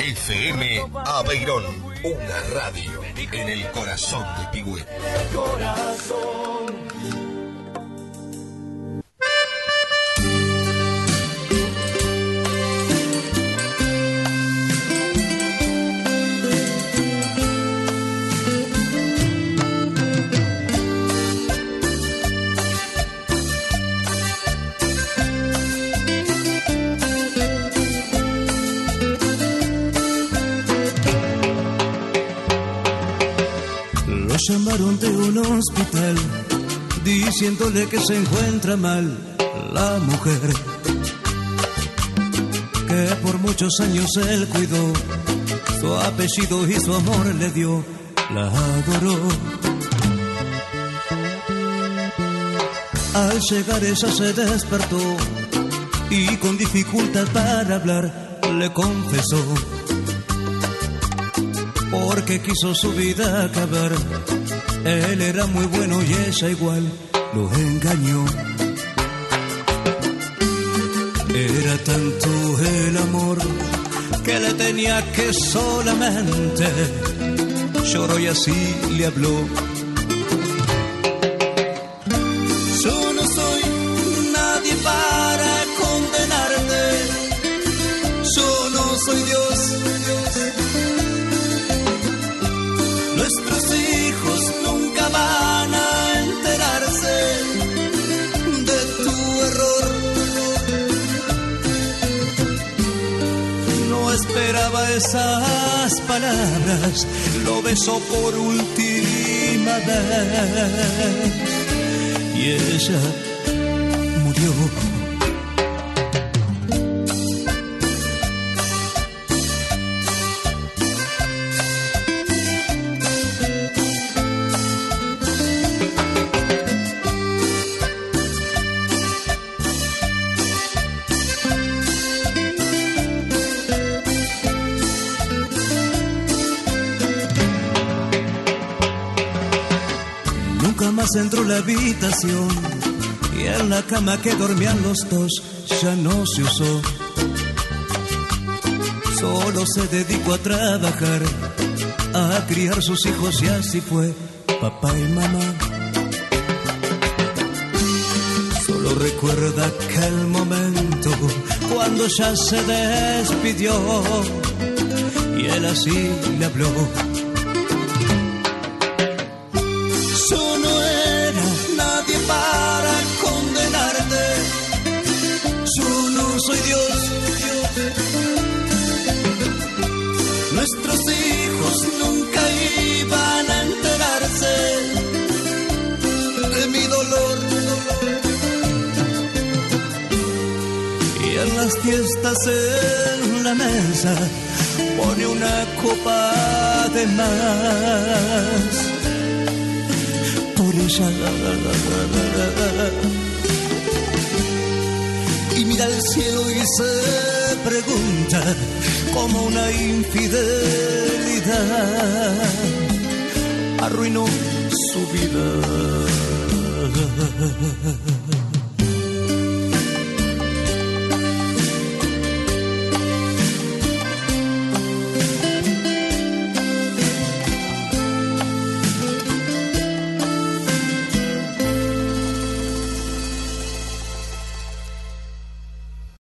FM Aveirón, una radio en el corazón de Pigüé. Llamaron de un hospital diciéndole que se encuentra mal la mujer que por muchos años él cuidó, su apellido y su amor le dio, la adoró. Al llegar ella se despertó y con dificultad para hablar le confesó porque quiso su vida acabar. Él era muy bueno y ella igual lo engañó. Era tanto el amor que le tenía que solamente lloró y así le habló. Yo no soy nadie para condenarte, yo no soy Dios. Nuestros hijos nunca van a enterarse de tu error. No esperaba esas palabras, lo besó por última vez y ella murió. Entró la habitación y en la cama que dormían los dos ya no se usó. Solo se dedicó a trabajar, a criar sus hijos y así fue papá y mamá. Solo recuerda aquel momento cuando ya se despidió y él así le habló. Para condenarte, yo no soy Dios. Nuestros hijos nunca iban a enterarse de mi dolor. Y en las fiestas en la mesa pone una copa de más. Por ella. Y mira al cielo y se pregunta como una infidelidad arruinó su vida.